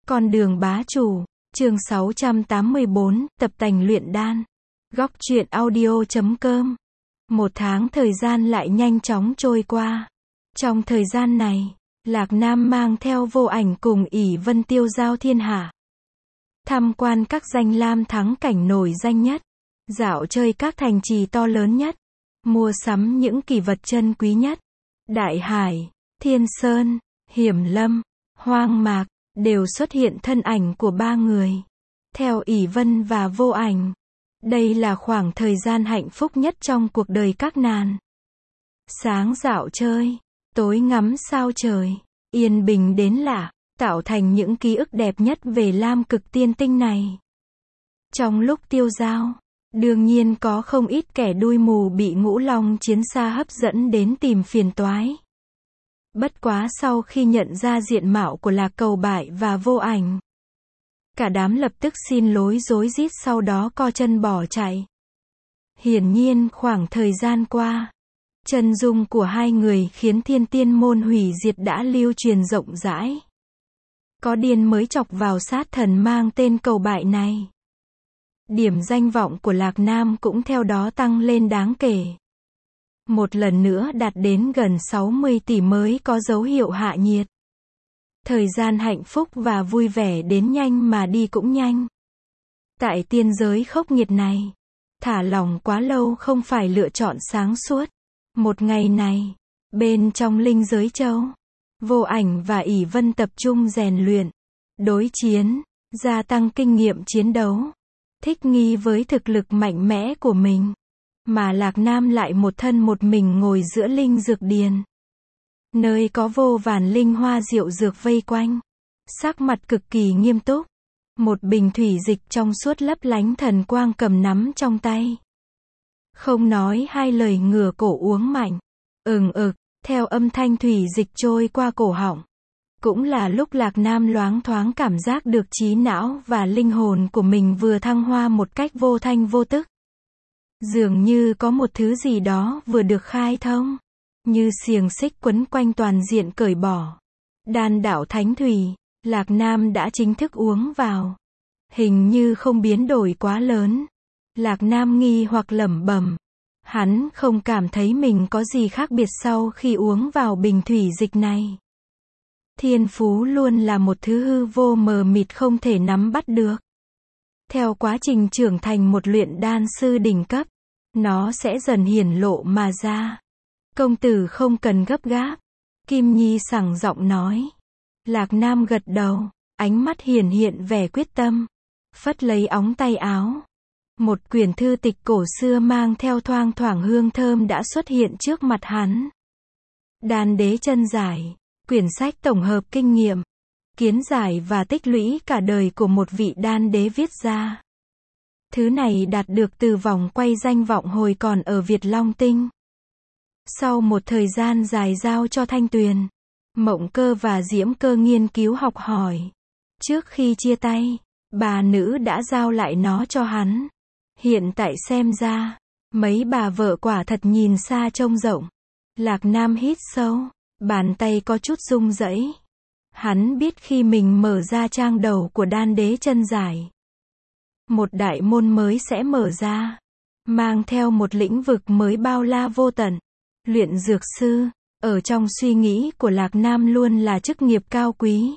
Con đường bá chủ, chương 684, tập tành luyện đan. Góc truyện audio.com. Một tháng thời gian lại nhanh chóng trôi qua. Trong thời gian này, Lạc Nam mang theo Vô Ảnh cùng ỷ Vân tiêu giao thiên hạ. Tham quan các danh lam thắng cảnh nổi danh nhất. Dạo chơi các thành trì to lớn nhất. Mua sắm những kỳ vật chân quý nhất. Đại hải, thiên sơn, hiểm lâm, hoang mạc, đều xuất hiện thân ảnh của ba người. Theo ỷ Vân và Vô Ảnh, đây là khoảng thời gian hạnh phúc nhất trong cuộc đời các nàng. Sáng dạo chơi, tối ngắm sao trời, yên bình đến lạ, tạo thành những ký ức đẹp nhất về Lam Cực Tiên Tinh này. Trong lúc tiêu dao, đương nhiên có không ít kẻ đuôi mù bị Ngũ Long chiến xa hấp dẫn đến tìm phiền toái. Bất quá sau khi nhận ra diện mạo của Lạc Cầu Bại và Vô Ảnh, cả đám lập tức xin lỗi rối rít, sau đó co chân bỏ chạy. Hiển nhiên khoảng thời gian qua, chân dung của hai người khiến Thiên Tiên môn hủy diệt đã lưu truyền rộng rãi. Có điên mới chọc vào sát thần mang tên Cầu Bại này. Điểm danh vọng của Lạc Nam cũng theo đó tăng lên đáng kể. Một lần nữa đạt đến gần 60 tỷ mới có dấu hiệu hạ nhiệt. Thời gian hạnh phúc và vui vẻ đến nhanh mà đi cũng nhanh. Tại tiên giới khốc nghiệt này, thả lỏng quá lâu không phải lựa chọn sáng suốt. Một ngày này, bên trong linh giới châu, Vô Ảnh và ỷ Vân tập trung rèn luyện, đối chiến, gia tăng kinh nghiệm chiến đấu, thích nghi với thực lực mạnh mẽ của mình. Mà Lạc Nam lại một thân một mình ngồi giữa linh dược điền, nơi có vô vàn linh hoa diệu dược vây quanh. Sắc mặt cực kỳ nghiêm túc, một bình thủy dịch trong suốt lấp lánh thần quang cầm nắm trong tay. Không nói hai lời ngửa cổ uống mạnh. Theo âm thanh thủy dịch trôi qua cổ họng. Cũng là lúc Lạc Nam loáng thoáng cảm giác được trí não và linh hồn của mình vừa thăng hoa một cách vô thanh vô tức. Dường như có một thứ gì đó vừa được khai thông, như xiềng xích quấn quanh toàn diện cởi bỏ. Đan đạo thánh thủy, Lạc Nam đã chính thức uống vào. Hình như không biến đổi quá lớn. Lạc Nam nghi hoặc lẩm bẩm. Hắn không cảm thấy mình có gì khác biệt sau khi uống vào bình thủy dịch này. Thiên phú luôn là một thứ hư vô mờ mịt không thể nắm bắt được. Theo quá trình trưởng thành một luyện đan sư đỉnh cấp, nó sẽ dần hiển lộ mà ra. Công tử không cần gấp gáp. Kim Nhi sảng giọng nói. Lạc Nam gật đầu, ánh mắt hiện vẻ quyết tâm. Phất lấy óng tay áo. Một quyển thư tịch cổ xưa mang theo thoang thoảng hương thơm đã xuất hiện trước mặt hắn. Đan đế chân giải, quyển sách tổng hợp kinh nghiệm, kiến giải và tích lũy cả đời của một vị đan đế viết ra. Thứ này đạt được từ vòng quay danh vọng hồi còn ở Việt Long Tinh. Sau một thời gian dài giao cho Thanh Tuyền, Mộng Cơ và Diễm Cơ nghiên cứu học hỏi. Trước khi chia tay, bà nữ đã giao lại nó cho hắn. Hiện tại xem ra, mấy bà vợ quả thật nhìn xa trông rộng. Lạc Nam hít sâu, bàn tay có chút rung rẩy. Hắn biết khi mình mở ra trang đầu của đan đế chân giải, một đại môn mới sẽ mở ra, mang theo một lĩnh vực mới bao la vô tận. Luyện dược sư, ở trong suy nghĩ của Lạc Nam luôn là chức nghiệp cao quý.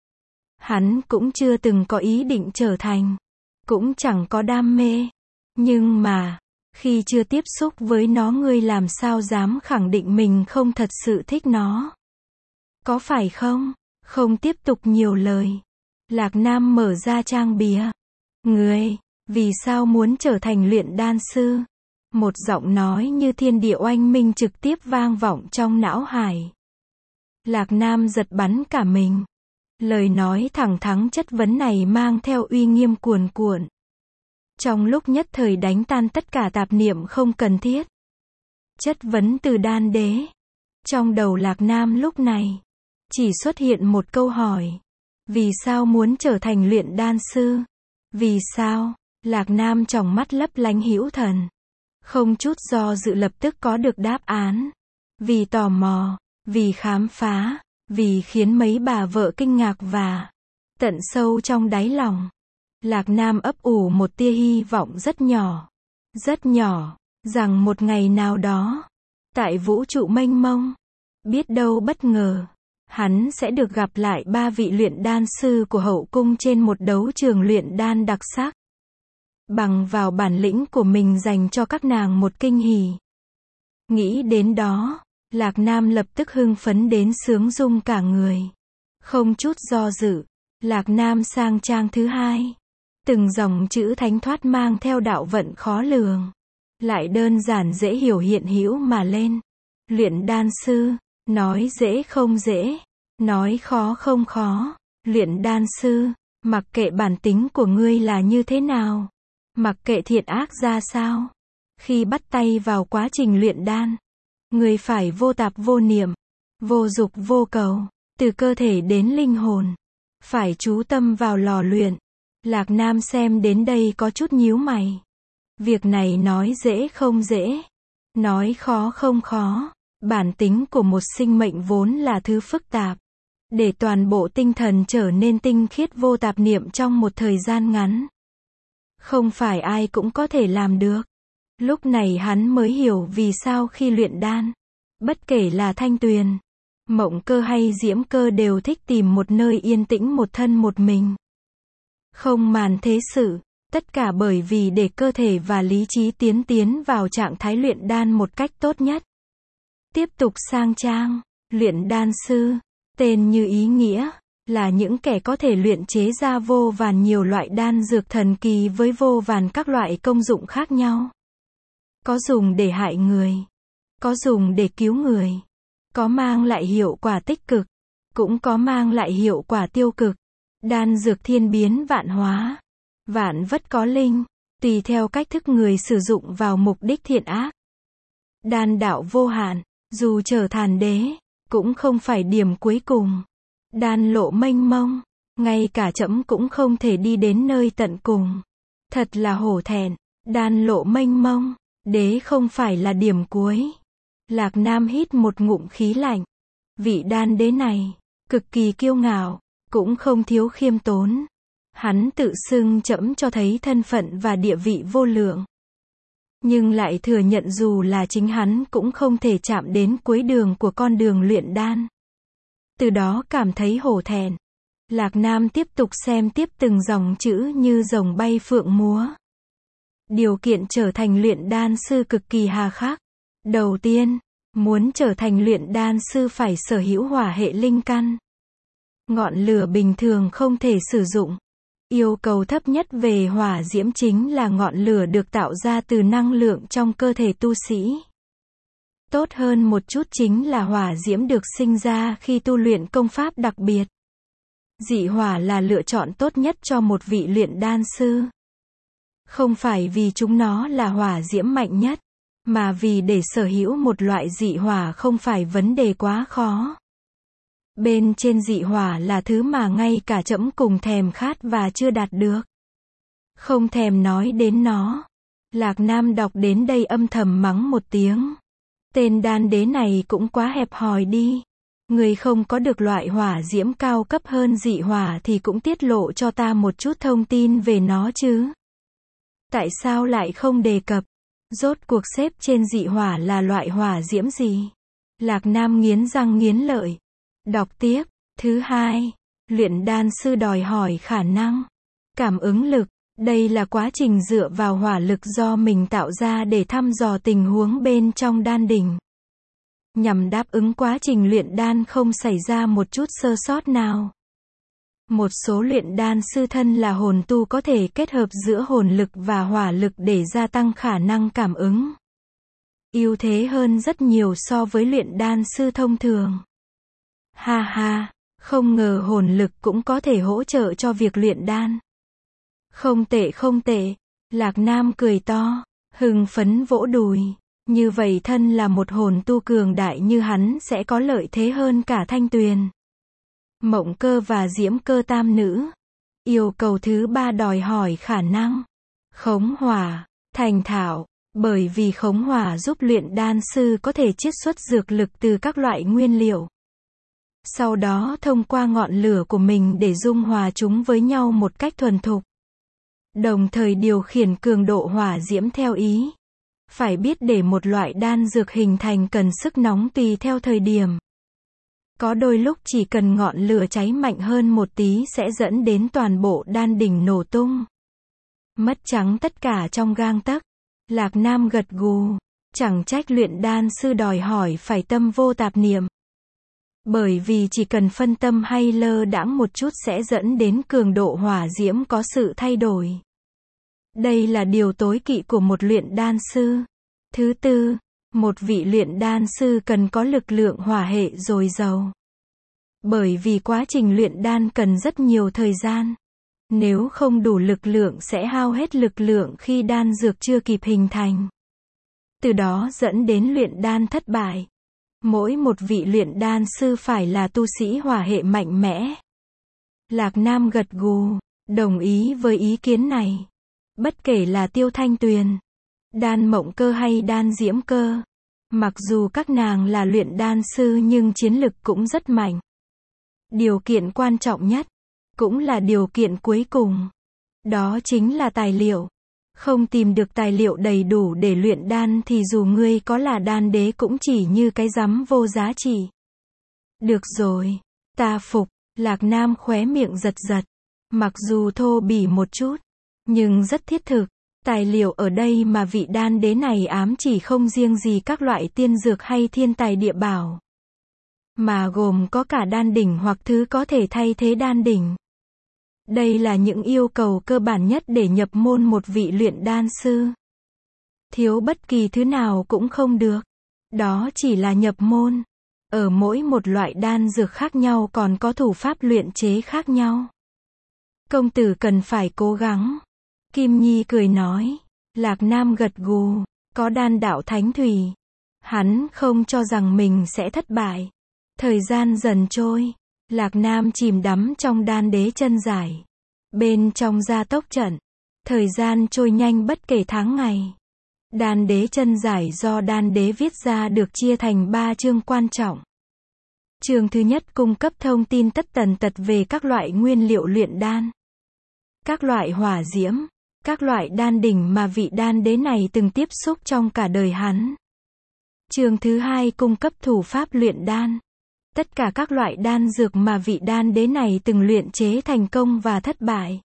Hắn cũng chưa từng có ý định trở thành, cũng chẳng có đam mê. Nhưng mà, khi chưa tiếp xúc với nó ngươi làm sao dám khẳng định mình không thật sự thích nó? Có phải không? Không tiếp tục nhiều lời. Lạc Nam mở ra trang bìa. Ngươi, vì sao muốn trở thành luyện đan sư? Một giọng nói như thiên địa oanh minh trực tiếp vang vọng trong não hải. Lạc Nam giật bắn cả mình. Lời nói thẳng thắn chất vấn này mang theo uy nghiêm cuồn cuộn. Trong lúc nhất thời đánh tan tất cả tạp niệm không cần thiết. Chất vấn từ đan đế. Trong đầu Lạc Nam lúc này, chỉ xuất hiện một câu hỏi. Vì sao muốn trở thành luyện đan sư? Vì sao? Lạc Nam tròng mắt lấp lánh hữu thần. Không chút do dự lập tức có được đáp án. Vì tò mò, vì khám phá, vì khiến mấy bà vợ kinh ngạc và Tận sâu trong đáy lòng, Lạc Nam ấp ủ một tia hy vọng rất nhỏ, rằng một ngày nào đó, tại vũ trụ mênh mông, biết đâu bất ngờ, hắn sẽ được gặp lại 3 vị luyện đan sư của hậu cung trên một đấu trường luyện đan đặc sắc. Bằng vào bản lĩnh của mình dành cho các nàng một kinh hỉ. Nghĩ đến đó, Lạc Nam lập tức hưng phấn đến sướng rung cả người. Không chút do dự, Lạc Nam sang trang thứ 2. Từng dòng chữ thánh thoát mang theo đạo vận khó lường. Lại đơn giản dễ hiểu hiện hữu mà lên. Luyện đan sư, nói dễ không dễ, nói khó không khó. Luyện đan sư, mặc kệ bản tính của ngươi là như thế nào, mặc kệ thiện ác ra sao, khi bắt tay vào quá trình luyện đan, ngươi phải vô tạp vô niệm, vô dục vô cầu, từ cơ thể đến linh hồn, phải chú tâm vào lò luyện. Lạc Nam xem đến đây có chút nhíu mày. Việc này nói dễ không dễ, nói khó không khó. Bản tính của một sinh mệnh vốn là thứ phức tạp. Để toàn bộ tinh thần trở nên tinh khiết vô tạp niệm trong một thời gian ngắn, không phải ai cũng có thể làm được. Lúc này hắn mới hiểu vì sao khi luyện đan, bất kể là Thanh Tuyền, Mộng Cơ hay Diễm Cơ đều thích tìm một nơi yên tĩnh một thân một mình. Không màn thế sự, tất cả bởi vì để cơ thể và lý trí tiến vào trạng thái luyện đan một cách tốt nhất. Tiếp tục sang trang, luyện đan sư, tên như ý nghĩa, là những kẻ có thể luyện chế ra vô vàn nhiều loại đan dược thần kỳ với vô vàn các loại công dụng khác nhau. Có dùng để hại người, có dùng để cứu người, có mang lại hiệu quả tích cực, cũng có mang lại hiệu quả tiêu cực. Đan dược thiên biến vạn hóa, vạn vật có linh, tùy theo cách thức người sử dụng vào mục đích thiện ác. Đan đạo vô hạn, dù trở thành đế, cũng không phải điểm cuối cùng. Đan lộ mênh mông, ngay cả trẫm cũng không thể đi đến nơi tận cùng. Thật là hổ thẹn, đan lộ mênh mông, đế không phải là điểm cuối. Lạc Nam hít một ngụm khí lạnh. Vị đan đế này, cực kỳ kiêu ngạo, cũng không thiếu khiêm tốn. Hắn tự xưng trẫm cho thấy thân phận và địa vị vô lượng. Nhưng lại thừa nhận dù là chính hắn cũng không thể chạm đến cuối đường của con đường luyện đan. Từ đó cảm thấy hổ thẹn. Lạc Nam tiếp tục xem tiếp từng dòng chữ như rồng bay phượng múa. Điều kiện trở thành luyện đan sư cực kỳ hà khắc. Đầu tiên, muốn trở thành luyện đan sư phải sở hữu hỏa hệ linh căn. Ngọn lửa bình thường không thể sử dụng. Yêu cầu thấp nhất về hỏa diễm chính là ngọn lửa được tạo ra từ năng lượng trong cơ thể tu sĩ. Tốt hơn một chút chính là hỏa diễm được sinh ra khi tu luyện công pháp đặc biệt. Dị hỏa là lựa chọn tốt nhất cho một vị luyện đan sư. Không phải vì chúng nó là hỏa diễm mạnh nhất, mà vì để sở hữu một loại dị hỏa không phải vấn đề quá khó. Bên trên dị hỏa là thứ mà ngay cả trẫm cùng thèm khát và chưa đạt được. Không thèm nói đến nó. Lạc Nam đọc đến đây âm thầm mắng một tiếng. Tên đan đế này cũng quá hẹp hòi đi. Người không có được loại hỏa diễm cao cấp hơn dị hỏa thì cũng tiết lộ cho ta một chút thông tin về nó chứ. Tại sao lại không đề cập? Rốt cuộc xếp trên dị hỏa là loại hỏa diễm gì? Lạc Nam nghiến răng nghiến lợi. Đọc tiếp. Thứ hai, luyện đan sư đòi hỏi khả năng, cảm ứng lực. Đây là quá trình dựa vào hỏa lực do mình tạo ra để thăm dò tình huống bên trong đan đỉnh. Nhằm đáp ứng quá trình luyện đan không xảy ra một chút sơ sót nào. Một số luyện đan sư thân là hồn tu có thể kết hợp giữa hồn lực và hỏa lực để gia tăng khả năng cảm ứng. Ưu thế hơn rất nhiều so với luyện đan sư thông thường. Ha ha, không ngờ hồn lực cũng có thể hỗ trợ cho việc luyện đan. Không tệ không tệ, Lạc Nam cười to, hưng phấn vỗ đùi. Như vậy thân là một hồn tu cường đại như hắn sẽ có lợi thế hơn cả Thanh Tuyền, Mộng Cơ và Diễm Cơ tam nữ. Yêu cầu thứ ba đòi hỏi khả năng khống hỏa, thành thạo, bởi vì khống hỏa giúp luyện đan sư có thể chiết xuất dược lực từ các loại nguyên liệu. Sau đó thông qua ngọn lửa của mình để dung hòa chúng với nhau một cách thuần thục. Đồng thời điều khiển cường độ hỏa diễm theo ý. Phải biết để một loại đan dược hình thành cần sức nóng tùy theo thời điểm. Có đôi lúc chỉ cần ngọn lửa cháy mạnh hơn một tí sẽ dẫn đến toàn bộ đan đỉnh nổ tung. Mất trắng tất cả trong gang tấc. Lạc Nam gật gù. Chẳng trách luyện đan sư đòi hỏi phải tâm vô tạp niệm. Bởi vì chỉ cần phân tâm hay lơ đãng một chút sẽ dẫn đến cường độ hỏa diễm có sự thay đổi. Đây là điều tối kỵ của một luyện đan sư. Thứ tư, một vị luyện đan sư cần có lực lượng hỏa hệ dồi dào. Bởi vì quá trình luyện đan cần rất nhiều thời gian. Nếu không đủ lực lượng sẽ hao hết lực lượng khi đan dược chưa kịp hình thành. Từ đó dẫn đến luyện đan thất bại. Mỗi một vị luyện đan sư phải là tu sĩ hỏa hệ mạnh mẽ. Lạc Nam gật gù, đồng ý với ý kiến này. Bất kể là Tiêu Thanh Tuyền, Đan Mộng Cơ hay Đan Diễm Cơ, mặc dù các nàng là luyện đan sư nhưng chiến lực cũng rất mạnh. Điều kiện quan trọng nhất, cũng là điều kiện cuối cùng. Đó chính là tài liệu. Không tìm được tài liệu đầy đủ để luyện đan thì dù ngươi có là đan đế cũng chỉ như cái rắm vô giá trị. Được rồi, ta phục. Lạc Nam khóe miệng giật giật. Mặc dù thô bỉ một chút, nhưng rất thiết thực. Tài liệu ở đây mà vị đan đế này ám chỉ không riêng gì các loại tiên dược hay thiên tài địa bảo, mà gồm có cả đan đỉnh hoặc thứ có thể thay thế đan đỉnh. Đây là những yêu cầu cơ bản nhất để nhập môn một vị luyện đan sư. Thiếu bất kỳ thứ nào cũng không được. Đó chỉ là nhập môn. Ở mỗi một loại đan dược khác nhau còn có thủ pháp luyện chế khác nhau. Công tử cần phải cố gắng. Kim Nhi cười nói. Lạc Nam gật gù. Có đan đạo thánh thủy. Hắn không cho rằng mình sẽ thất bại. Thời gian dần trôi. Lạc Nam chìm đắm trong đan đế chân giải. Bên trong gia tốc trận. Thời gian trôi nhanh bất kể tháng ngày. Đan đế chân giải do đan đế viết ra được chia thành 3 chương quan trọng. Chương thứ nhất cung cấp thông tin tất tần tật về các loại nguyên liệu luyện đan. Các loại hỏa diễm. Các loại đan đỉnh mà vị đan đế này từng tiếp xúc trong cả đời hắn. Chương thứ hai cung cấp thủ pháp luyện đan. Tất cả các loại đan dược mà vị đan đế này từng luyện chế thành công và thất bại.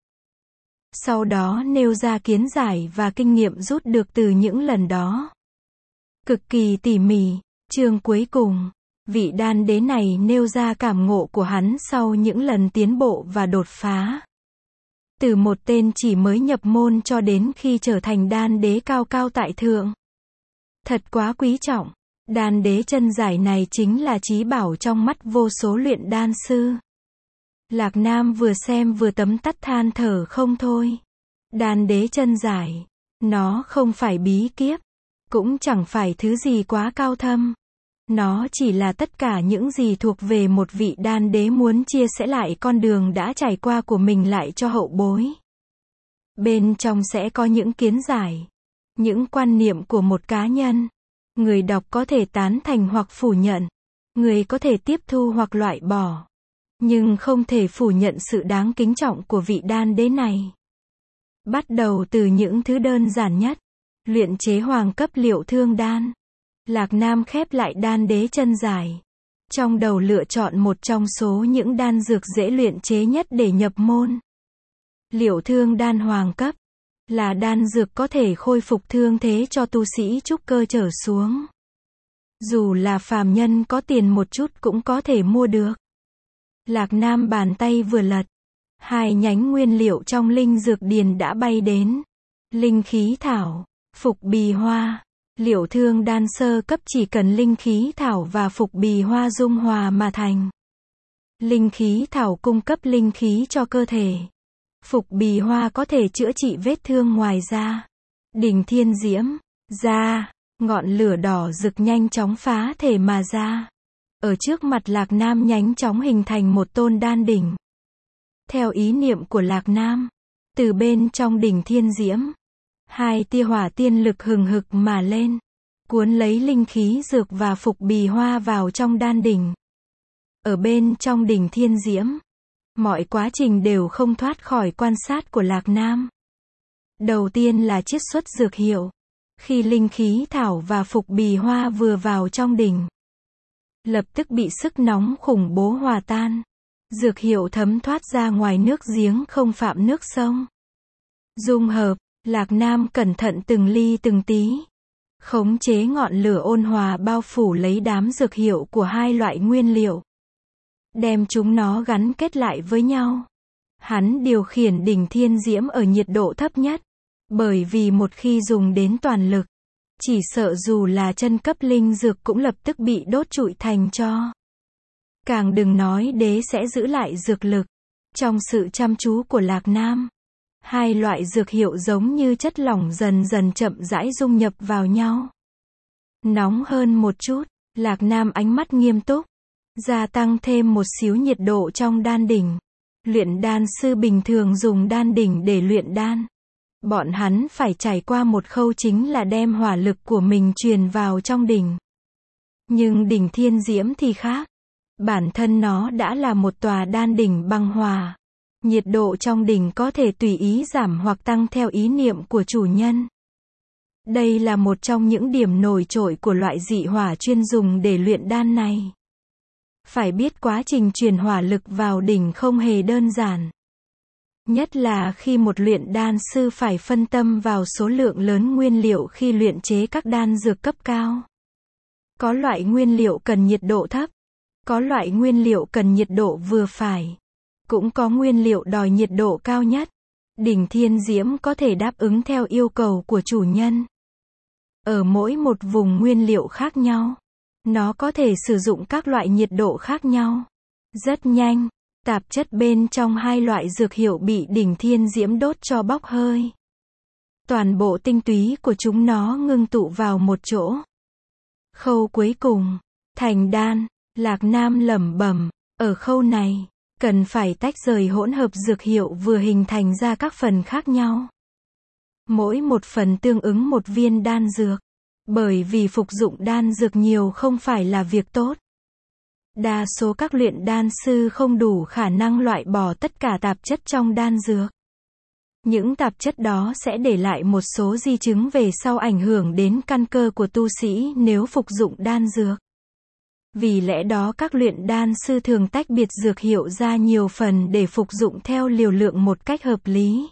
Sau đó nêu ra kiến giải và kinh nghiệm rút được từ những lần đó. Cực kỳ tỉ mỉ. Chương cuối cùng, vị đan đế này nêu ra cảm ngộ của hắn sau những lần tiến bộ và đột phá. Từ một tên chỉ mới nhập môn cho đến khi trở thành đan đế cao cao tại thượng. Thật quá quý trọng. Đan đế chân giải này chính là chí bảo trong mắt vô số luyện đan sư. Lạc Nam vừa xem vừa tấm tắc than thở không thôi. Đan đế chân giải, nó không phải bí kíp, cũng chẳng phải thứ gì quá cao thâm. Nó chỉ là tất cả những gì thuộc về một vị đan đế muốn chia sẻ lại con đường đã trải qua của mình lại cho hậu bối. Bên trong sẽ có những kiến giải, những quan niệm của một cá nhân. Người đọc có thể tán thành hoặc phủ nhận. Người có thể tiếp thu hoặc loại bỏ. Nhưng không thể phủ nhận sự đáng kính trọng của vị đan đế này. Bắt đầu từ những thứ đơn giản nhất. Luyện chế hoàng cấp liệu thương đan. Lạc Nam khép lại đan đế chân giải. Trong đầu lựa chọn một trong số những đan dược dễ luyện chế nhất để nhập môn. Liệu thương đan hoàng cấp. Là đan dược có thể khôi phục thương thế cho tu sĩ trúc cơ trở xuống. Dù là phàm nhân có tiền một chút cũng có thể mua được. Lạc Nam bàn tay vừa lật. 2 nhánh nguyên liệu trong linh dược điền đã bay đến. Linh khí thảo, phục bì hoa. Liệu thương đan sơ cấp chỉ cần linh khí thảo và phục bì hoa dung hòa mà thành. Linh khí thảo cung cấp linh khí cho cơ thể. Phục bì hoa có thể chữa trị vết thương ngoài da. Đỉnh thiên diễm, da, ngọn lửa đỏ rực nhanh chóng phá thể mà ra. Ở trước mặt Lạc Nam nhanh chóng hình thành một tôn đan đỉnh. Theo ý niệm của Lạc Nam, từ bên trong đỉnh thiên diễm, 2 tia hỏa tiên lực hừng hực mà lên, cuốn lấy linh khí dược và phục bì hoa vào trong đan đỉnh. ở bên trong đỉnh Thiên Diễm. Mọi quá trình đều không thoát khỏi quan sát của Lạc Nam. Đầu tiên là chiết xuất dược hiệu. Khi linh khí thảo và phục bì hoa vừa vào trong đỉnh, lập tức bị sức nóng khủng bố hòa tan. Dược hiệu thấm thoát ra ngoài nước giếng không phạm nước sông. Dung hợp, Lạc Nam cẩn thận từng ly từng tí. Khống chế ngọn lửa ôn hòa bao phủ lấy đám dược hiệu của hai loại nguyên liệu. Đem chúng nó gắn kết lại với nhau. Hắn điều khiển đỉnh Thiên Diễm ở nhiệt độ thấp nhất. Bởi vì một khi dùng đến toàn lực, chỉ sợ dù là chân cấp linh dược cũng lập tức bị đốt trụi thành tro. Càng đừng nói đế sẽ giữ lại dược lực. Trong sự chăm chú của Lạc Nam, hai loại dược hiệu giống như chất lỏng dần dần chậm rãi dung nhập vào nhau. Nóng hơn một chút, Lạc Nam ánh mắt nghiêm túc, gia tăng thêm một xíu nhiệt độ trong đan đỉnh. Luyện đan sư bình thường dùng đan đỉnh để luyện đan. Bọn hắn phải trải qua một khâu chính là đem hỏa lực của mình truyền vào trong đỉnh. Nhưng đỉnh Thiên Diễm thì khác. Bản thân nó đã là một tòa đan đỉnh băng hỏa. Nhiệt độ trong đỉnh có thể tùy ý giảm hoặc tăng theo ý niệm của chủ nhân. Đây là một trong những điểm nổi trội của loại dị hỏa chuyên dùng để luyện đan này. Phải biết quá trình truyền hỏa lực vào đỉnh không hề đơn giản. Nhất là khi một luyện đan sư phải phân tâm vào số lượng lớn nguyên liệu khi luyện chế các đan dược cấp cao. Có loại nguyên liệu cần nhiệt độ thấp, có loại nguyên liệu cần nhiệt độ vừa phải, cũng có nguyên liệu đòi nhiệt độ cao nhất. Đỉnh Thiên Diễm có thể đáp ứng theo yêu cầu của chủ nhân. Ở mỗi một vùng nguyên liệu khác nhau, nó có thể sử dụng các loại nhiệt độ khác nhau. Rất nhanh, tạp chất bên trong hai loại dược hiệu bị đỉnh Thiên Diễm đốt cho bốc hơi. Toàn bộ tinh túy của chúng nó ngưng tụ vào một chỗ. Khâu cuối cùng, thành đan. Lạc Nam lẩm bẩm, ở khâu này, cần phải tách rời hỗn hợp dược hiệu vừa hình thành ra các phần khác nhau. Mỗi một phần tương ứng một viên đan dược. Bởi vì phục dụng đan dược nhiều không phải là việc tốt. Đa số các luyện đan sư không đủ khả năng loại bỏ tất cả tạp chất trong đan dược. Những tạp chất đó sẽ để lại một số di chứng về sau ảnh hưởng đến căn cơ của tu sĩ nếu phục dụng đan dược. Vì lẽ đó các luyện đan sư thường tách biệt dược hiệu ra nhiều phần để phục dụng theo liều lượng một cách hợp lý.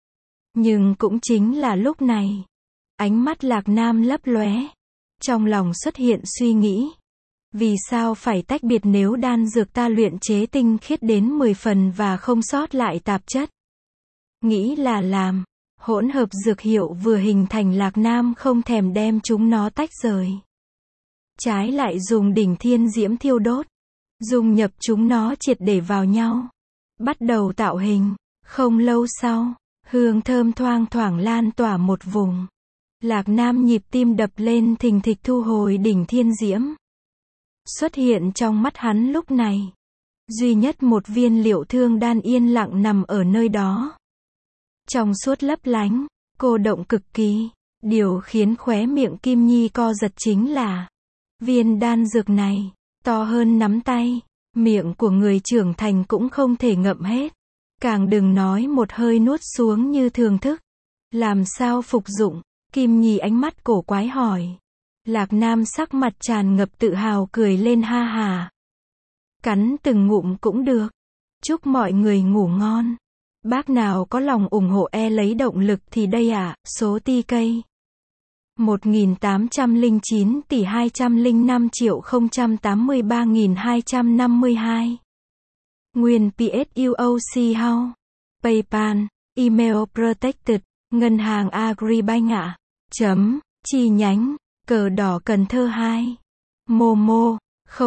Nhưng cũng chính là lúc này, ánh mắt Lạc Nam lấp lóe. Trong lòng xuất hiện suy nghĩ. Vì sao phải tách biệt nếu đan dược ta luyện chế tinh khiết đến 10 phần và không sót lại tạp chất? Nghĩ là làm. Hỗn hợp dược hiệu vừa hình thành Lạc Nam không thèm đem chúng nó tách rời. Trái lại dùng đỉnh Thiên Diễm thiêu đốt. Dung nhập chúng nó triệt để vào nhau. Bắt đầu tạo hình. Không lâu sau, hương thơm thoang thoảng lan tỏa một vùng. Lạc Nam nhịp tim đập lên thình thịch thu hồi đỉnh Thiên Diễm. Xuất hiện trong mắt hắn lúc này. Duy nhất một viên liệu thương đan yên lặng nằm ở nơi đó. Trong suốt lấp lánh, cô động cực kỳ. Điều khiến khóe miệng Kim Nhi co giật chính là viên đan dược này, to hơn nắm tay. Miệng của người trưởng thành cũng không thể ngậm hết. Càng đừng nói một hơi nuốt xuống như thường thức. Làm sao phục dụng? Kim Nhi ánh mắt cổ quái hỏi. Lạc Nam sắc mặt tràn ngập tự hào cười lên ha hà. Cắn từng ngụm cũng được. Chúc mọi người ngủ ngon. Bác nào có lòng ủng hộ lấy động lực thì đây ạ, số TK 1809 tỷ 205 triệu 083.252. Nguyên PSUOC How. PayPal, Email Protected, Ngân hàng Agribank ạ. Chi nhánh, cờ đỏ Cần Thơ 2. Momo,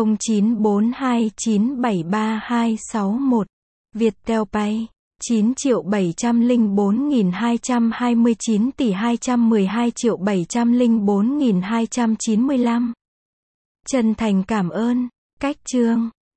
0942973261. Viettel Pay, 9.704.229 tỷ 212.704.295. Chân thành cảm ơn. Cách chương